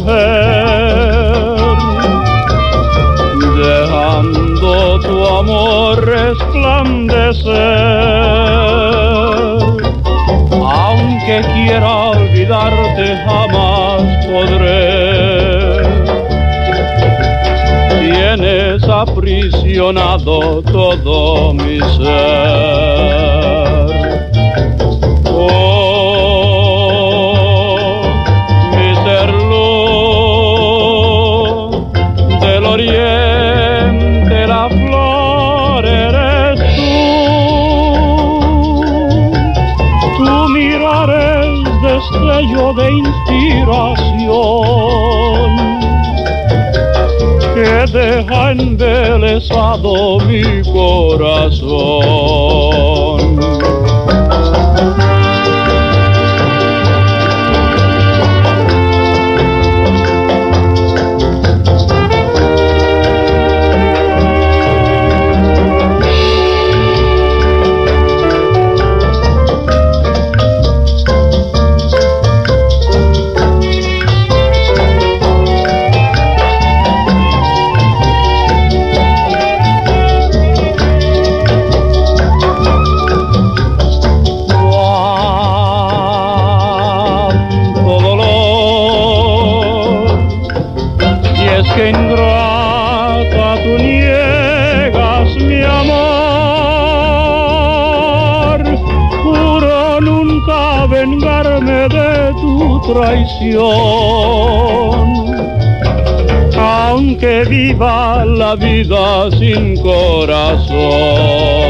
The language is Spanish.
mujer, dejando tu amor resplandecer. Aunque quiera olvidarte jamás podré. Tienes aprisionado todo mi ser. Oh, mi ser luz del oriente, la flor eres tú. Tu mirar es destello de inspiración que deja embelesado mi corazón. Que ingrata tú niegas mi amor, juro nunca vengarme de tu traición, aunque viva la vida sin corazón.